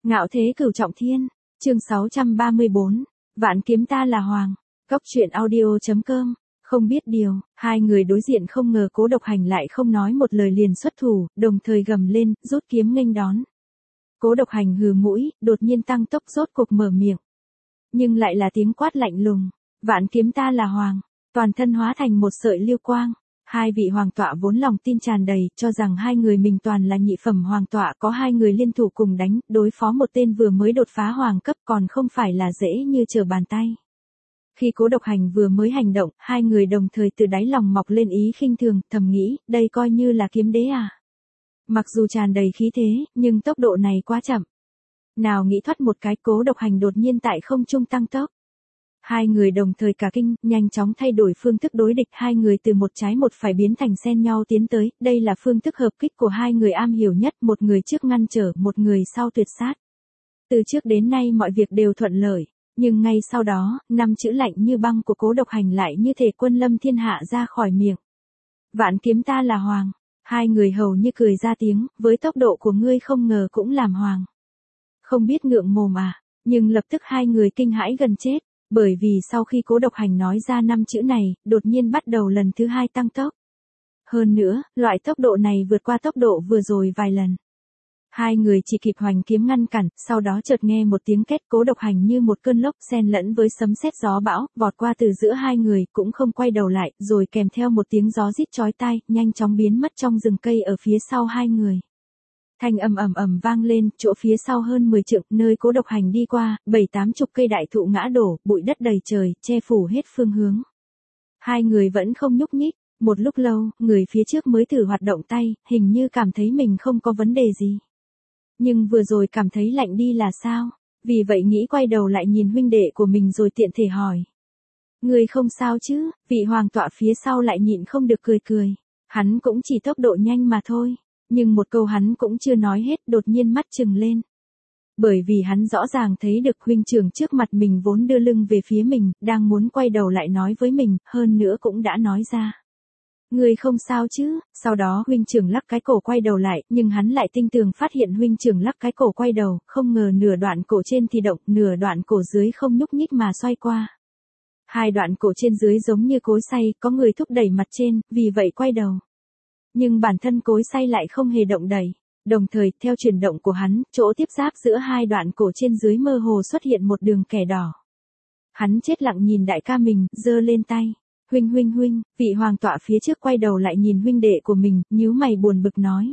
Ngạo thế cửu trọng thiên, chương 634, vạn kiếm ta là hoàng, góc truyện audio.com, không biết điều, hai người đối diện không ngờ Cố Độc Hành lại không nói một lời liền xuất thủ, đồng thời gầm lên, rút kiếm nghênh đón. Cố Độc Hành hừ mũi, đột nhiên tăng tốc rốt cuộc mở miệng. Nhưng lại là tiếng quát lạnh lùng, vạn kiếm ta là hoàng, toàn thân hóa thành một sợi liêu quang. Hai vị hoàng tọa vốn lòng tin tràn đầy, cho rằng hai người mình toàn là nhị phẩm hoàng tọa, có hai người liên thủ cùng đánh, đối phó một tên vừa mới đột phá hoàng cấp còn không phải là dễ như trở bàn tay. Khi Cố Độc Hành vừa mới hành động, hai người đồng thời từ đáy lòng mọc lên ý khinh thường, thầm nghĩ, đây coi như là kiếm đế à. Mặc dù tràn đầy khí thế, nhưng tốc độ này quá chậm. Nào nghĩ thoát một cái, Cố Độc Hành đột nhiên tại không trung tăng tốc. Hai người đồng thời cả kinh, nhanh chóng thay đổi phương thức đối địch, hai người từ một trái một phải biến thành xen nhau tiến tới, đây là phương thức hợp kích của hai người am hiểu nhất, một người trước ngăn trở, một người sau tuyệt sát. Từ trước đến nay mọi việc đều thuận lợi, nhưng ngay sau đó, năm chữ lạnh như băng của Cố Độc Hành lại như thể quân lâm thiên hạ ra khỏi miệng. Vạn kiếm ta là hoàng, hai người hầu như cười ra tiếng, với tốc độ của ngươi không ngờ cũng làm hoàng. Không biết ngượng mồm à, nhưng lập tức hai người kinh hãi gần chết. Bởi vì sau khi Cố Độc Hành nói ra năm chữ này, đột nhiên bắt đầu lần thứ hai tăng tốc. Hơn nữa, loại tốc độ này vượt qua tốc độ vừa rồi vài lần. Hai người chỉ kịp hoành kiếm ngăn cản, sau đó chợt nghe một tiếng két, Cố Độc Hành như một cơn lốc xen lẫn với sấm sét gió bão, vọt qua từ giữa hai người, cũng không quay đầu lại, rồi kèm theo một tiếng gió rít chói tai, nhanh chóng biến mất trong rừng cây ở phía sau hai người. Thanh ầm ầm ầm vang lên, chỗ phía sau hơn 10 trượng, nơi Cố Độc Hành đi qua, 7-8 chục cây đại thụ ngã đổ, bụi đất đầy trời, che phủ hết phương hướng. Hai người vẫn không nhúc nhích, một lúc lâu, người phía trước mới thử hoạt động tay, hình như cảm thấy mình không có vấn đề gì. Nhưng vừa rồi cảm thấy lạnh đi là sao? Vì vậy nghĩ quay đầu lại nhìn huynh đệ của mình rồi tiện thể hỏi. Người không sao chứ? Vị hoàng tọa phía sau lại nhịn không được cười cười. Hắn cũng chỉ tốc độ nhanh mà thôi. Nhưng một câu hắn cũng chưa nói hết, đột nhiên mắt trừng lên. Bởi vì hắn rõ ràng thấy được huynh trưởng trước mặt mình vốn đưa lưng về phía mình, đang muốn quay đầu lại nói với mình, hơn nữa cũng đã nói ra. Người không sao chứ? Sau đó huynh trưởng lắc cái cổ quay đầu lại, nhưng hắn lại tinh tường phát hiện huynh trưởng lắc cái cổ quay đầu, không ngờ nửa đoạn cổ trên thì động, nửa đoạn cổ dưới không nhúc nhích mà xoay qua. Hai đoạn cổ trên dưới giống như cối xay, có người thúc đẩy mặt trên, vì vậy quay đầu. Nhưng bản thân cối xay lại không hề động đẩy. Đồng thời, theo chuyển động của hắn, chỗ tiếp giáp giữa hai đoạn cổ trên dưới mơ hồ xuất hiện một đường kẻ đỏ. Hắn chết lặng nhìn đại ca mình, giơ lên tay. Huynh, vị hoàng tọa phía trước quay đầu lại nhìn huynh đệ của mình, nhíu mày buồn bực nói.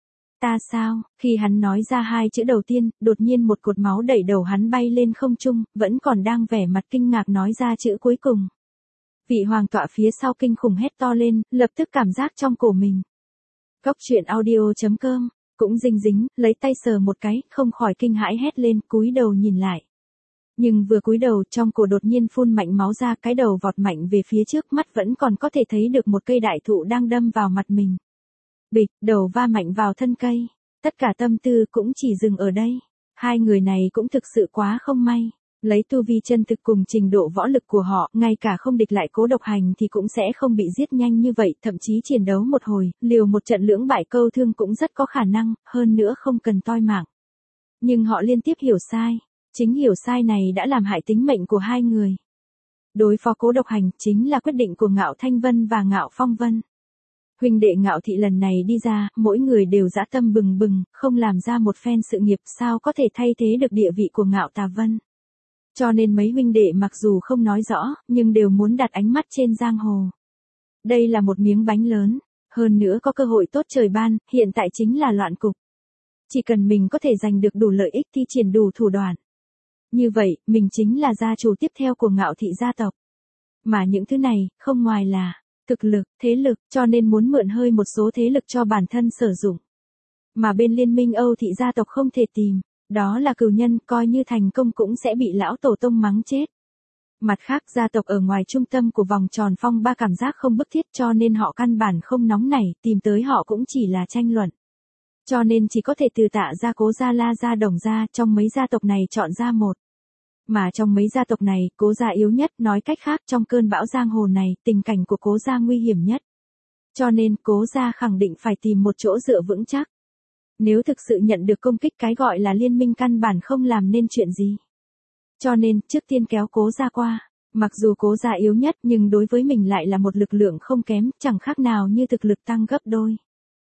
Ta sao? Khi hắn nói ra hai chữ đầu tiên, đột nhiên một cột máu đẩy đầu hắn bay lên không trung, vẫn còn đang vẻ mặt kinh ngạc nói ra chữ cuối cùng. Vị hoàng tọa phía sau kinh khủng hét to lên, lập tức cảm giác trong cổ mình. Góc truyện audio.com, cũng dính, lấy tay sờ một cái, không khỏi kinh hãi hét lên, cúi đầu nhìn lại. Nhưng vừa cúi đầu, trong cổ đột nhiên phun mạnh máu ra, cái đầu vọt mạnh về phía trước, mắt vẫn còn có thể thấy được một cây đại thụ đang đâm vào mặt mình. Bịch, đầu va mạnh vào thân cây. Tất cả tâm tư cũng chỉ dừng ở đây. Hai người này cũng thực sự quá không may. Lấy tu vi chân thực cùng trình độ võ lực của họ, ngay cả không địch lại Cố Độc Hành thì cũng sẽ không bị giết nhanh như vậy, thậm chí chiến đấu một hồi, liều một trận lưỡng bại câu thương cũng rất có khả năng, hơn nữa không cần toi mạng. Nhưng họ liên tiếp hiểu sai, chính hiểu sai này đã làm hại tính mệnh của hai người. Đối phó Cố Độc Hành chính là quyết định của Ngạo Thanh Vân và Ngạo Phong Vân. Huynh đệ Ngạo Thị lần này đi ra, mỗi người đều dã tâm bừng bừng, không làm ra một phen sự nghiệp sao có thể thay thế được địa vị của Ngạo Tà Vân. Cho nên mấy huynh đệ mặc dù không nói rõ, nhưng đều muốn đặt ánh mắt trên giang hồ. Đây là một miếng bánh lớn, hơn nữa có cơ hội tốt trời ban, hiện tại chính là loạn cục. Chỉ cần mình có thể giành được đủ lợi ích thì triển đủ thủ đoạn. Như vậy, mình chính là gia chủ tiếp theo của Ngạo Thị gia tộc. Mà những thứ này, không ngoài là thực lực, thế lực, cho nên muốn mượn hơi một số thế lực cho bản thân sử dụng. Mà bên liên minh Âu Thị gia tộc không thể tìm. Đó là cừu nhân, coi như thành công cũng sẽ bị lão tổ tông mắng chết. Mặt khác gia tộc ở ngoài trung tâm của vòng tròn phong ba cảm giác không bức thiết cho nên họ căn bản không nóng nảy, tìm tới họ cũng chỉ là tranh luận. Cho nên chỉ có thể từ Tạ gia, Cố gia, La gia, Đồng gia, trong mấy gia tộc này chọn ra một. Mà trong mấy gia tộc này, Cố gia yếu nhất, nói cách khác trong cơn bão giang hồ này, tình cảnh của Cố gia nguy hiểm nhất. Cho nên Cố gia khẳng định phải tìm một chỗ dựa vững chắc. Nếu thực sự nhận được công kích cái gọi là liên minh căn bản không làm nên chuyện gì. Cho nên, trước tiên kéo Cố Gia qua. Mặc dù Cố Gia yếu nhất nhưng đối với mình lại là một lực lượng không kém, chẳng khác nào như thực lực tăng gấp đôi.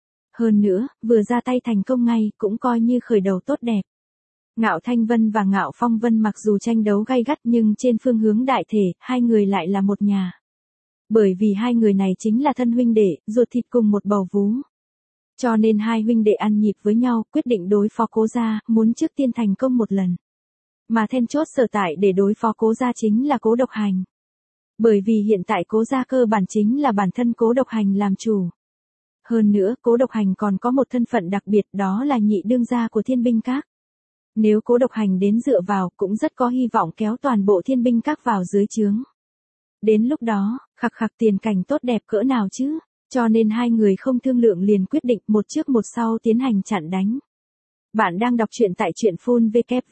Hơn nữa, vừa ra tay thành công ngay cũng coi như khởi đầu tốt đẹp. Ngạo Thanh Vân và Ngạo Phong Vân mặc dù tranh đấu gay gắt nhưng trên phương hướng đại thể, hai người lại là một nhà. Bởi vì hai người này chính là thân huynh đệ, ruột thịt cùng một bầu vú. Cho nên hai huynh đệ ăn nhịp với nhau, quyết định đối phó Cố Gia, muốn trước tiên thành công một lần. Mà then chốt sở tại để đối phó Cố Gia chính là Cố Độc Hành. Bởi vì hiện tại Cố Gia cơ bản chính là bản thân Cố Độc Hành làm chủ. Hơn nữa, Cố Độc Hành còn có một thân phận đặc biệt, đó là nhị đương gia của Thiên Binh Các. Nếu Cố Độc Hành đến dựa vào, cũng rất có hy vọng kéo toàn bộ Thiên Binh Các vào dưới trướng. Đến lúc đó, khặc khặc tiền cảnh tốt đẹp cỡ nào chứ, cho nên hai người không thương lượng liền quyết định một trước một sau tiến hành chặn đánh. Bạn đang đọc truyện tại truyện phun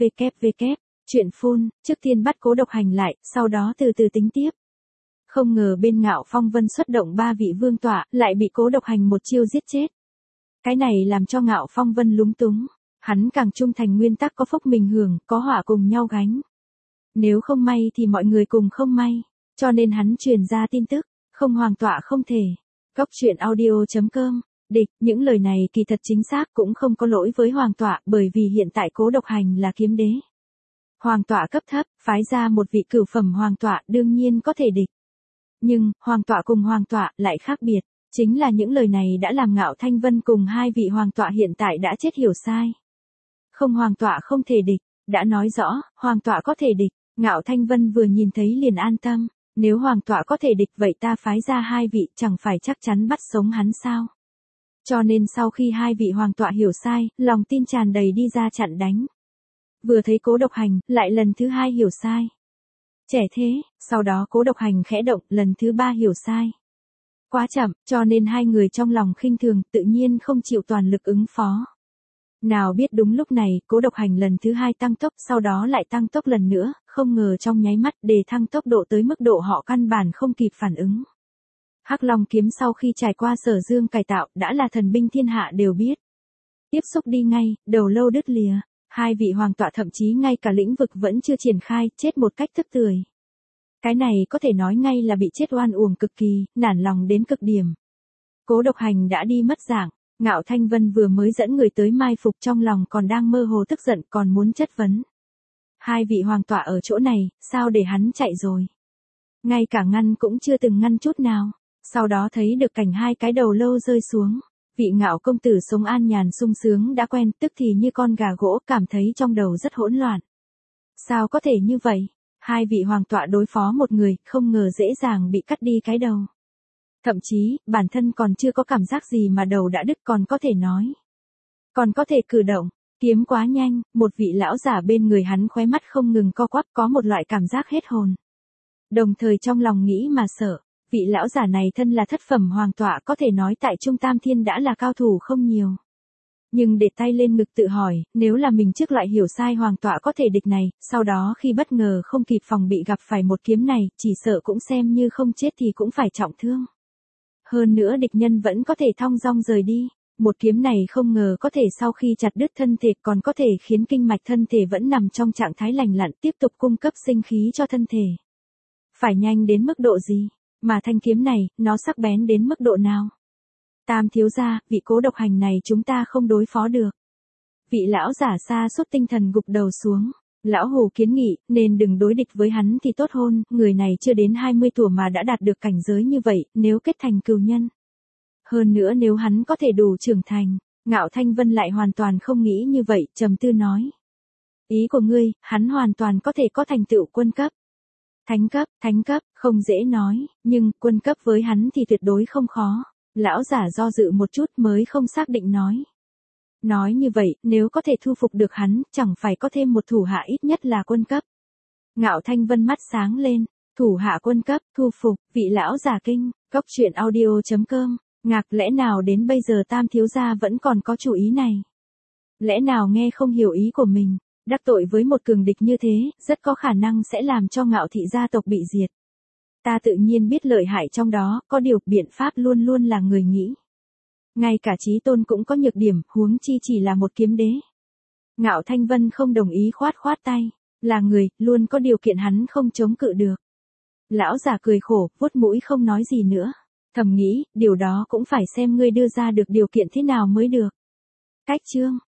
www. Truyện phun, trước tiên bắt Cố Độc Hành lại, sau đó từ từ tính tiếp. Không ngờ bên Ngạo Phong Vân xuất động 3 vị vương tọa, lại bị Cố Độc Hành một chiêu giết chết. Cái này làm cho Ngạo Phong Vân lúng túng. Hắn càng trung thành nguyên tắc có phúc mình hưởng, có họa cùng nhau gánh. Nếu không may thì mọi người cùng không may. Cho nên hắn truyền ra tin tức, không hoàng tọa không thể. Góc truyện audio.com. Địch, những lời này kỳ thật chính xác cũng không có lỗi với hoàng tọa bởi vì hiện tại Cố Độc Hành là kiếm đế. Hoàng tọa cấp thấp, phái ra một vị cửu phẩm hoàng tọa đương nhiên có thể địch. Nhưng, hoàng tọa cùng hoàng tọa lại khác biệt. Chính là những lời này đã làm Ngạo Thanh Vân cùng hai vị hoàng tọa hiện tại đã chết hiểu sai. Không hoàng tọa không thể địch, đã nói rõ, hoàng tọa có thể địch. Ngạo Thanh Vân vừa nhìn thấy liền an tâm. Nếu hoàng tọa có thể địch vậy ta phái ra hai vị chẳng phải chắc chắn bắt sống hắn sao. Cho nên sau khi hai vị hoàng tọa hiểu sai, lòng tin tràn đầy đi ra chặn đánh. Vừa thấy Cố Độc Hành, lại lần thứ hai hiểu sai. Trẻ thế, sau đó Cố Độc Hành khẽ động, lần thứ ba hiểu sai. Quá chậm, cho nên hai người trong lòng khinh thường, tự nhiên không chịu toàn lực ứng phó. Nào biết đúng lúc này, Cố Độc Hành lần thứ hai tăng tốc, sau đó lại tăng tốc lần nữa, không ngờ trong nháy mắt đề thăng tốc độ tới mức độ họ căn bản không kịp phản ứng. Hắc Long kiếm sau khi trải qua Sở Dương cải tạo, đã là thần binh thiên hạ đều biết. Tiếp xúc đi ngay, đầu lâu đứt lìa, hai vị hoàng tọa thậm chí ngay cả lĩnh vực vẫn chưa triển khai, chết một cách tức tưởi. Cái này có thể nói ngay là bị chết oan uổng cực kỳ, nản lòng đến cực điểm. Cố Độc Hành đã đi mất dạng. Ngạo Thanh Vân vừa mới dẫn người tới mai phục trong lòng còn đang mơ hồ tức giận còn muốn chất vấn. Hai vị hoàng tọa ở chỗ này, sao để hắn chạy rồi? Ngay cả ngăn cũng chưa từng ngăn chút nào. Sau đó thấy được cảnh hai cái đầu lâu rơi xuống. Vị Ngạo công tử sống an nhàn sung sướng đã quen, tức thì như con gà gỗ, cảm thấy trong đầu rất hỗn loạn. Sao có thể như vậy? Hai vị hoàng tọa đối phó một người, không ngờ dễ dàng bị cắt đi cái đầu. Thậm chí, bản thân còn chưa có cảm giác gì mà đầu đã đứt còn có thể nói. Còn có thể cử động, kiếm quá nhanh, một vị lão giả bên người hắn khóe mắt không ngừng co quắp có một loại cảm giác hết hồn. Đồng thời trong lòng nghĩ mà sợ, vị lão giả này thân là thất phẩm hoàng tọa có thể nói tại Trung Tam Thiên đã là cao thủ không nhiều. Nhưng để tay lên ngực tự hỏi, nếu là mình trước loại hiểu sai hoàng tọa có thể địch này, sau đó khi bất ngờ không kịp phòng bị gặp phải một kiếm này, chỉ sợ cũng xem như không chết thì cũng phải trọng thương. Hơn nữa địch nhân vẫn có thể thong dong rời đi. Một kiếm này không ngờ có thể sau khi chặt đứt thân thể còn có thể khiến kinh mạch thân thể vẫn nằm trong trạng thái lành lặn tiếp tục cung cấp sinh khí cho thân thể. Phải nhanh đến mức độ gì? Mà thanh kiếm này, nó sắc bén đến mức độ nào? Tam thiếu gia, vị Cố Độc Hành này chúng ta không đối phó được. Vị lão giả sa sút tinh thần gục đầu xuống. Lão Hồ kiến nghị, nên đừng đối địch với hắn thì tốt hơn, người này chưa đến 20 tuổi mà đã đạt được cảnh giới như vậy, nếu kết thành cừu nhân. Hơn nữa nếu hắn có thể đủ trưởng thành, Ngạo Thanh Vân lại hoàn toàn không nghĩ như vậy, trầm tư nói. Ý của ngươi, hắn hoàn toàn có thể có thành tựu quân cấp. Thánh cấp, không dễ nói, nhưng quân cấp với hắn thì tuyệt đối không khó. Lão giả do dự một chút mới không xác định nói. Nói như vậy, nếu có thể thu phục được hắn, chẳng phải có thêm một thủ hạ ít nhất là quân cấp. Ngạo Thanh Vân mắt sáng lên, thủ hạ quân cấp, thu phục, vị lão giả kinh, góc truyện audio.com, ngạc lẽ nào đến bây giờ Tam thiếu gia vẫn còn có chủ ý này. Lẽ nào nghe không hiểu ý của mình, đắc tội với một cường địch như thế, rất có khả năng sẽ làm cho Ngạo thị gia tộc bị diệt. Ta tự nhiên biết lợi hại trong đó, có điều biện pháp luôn luôn là người nghĩ. Ngay cả Chí Tôn cũng có nhược điểm, huống chi chỉ là một kiếm đế. Ngạo Thanh Vân không đồng ý, khoát khoát tay. Là người, luôn có điều kiện hắn không chống cự được. Lão già cười khổ, vuốt mũi không nói gì nữa. Thầm nghĩ, điều đó cũng phải xem ngươi đưa ra được điều kiện thế nào mới được. Cách chương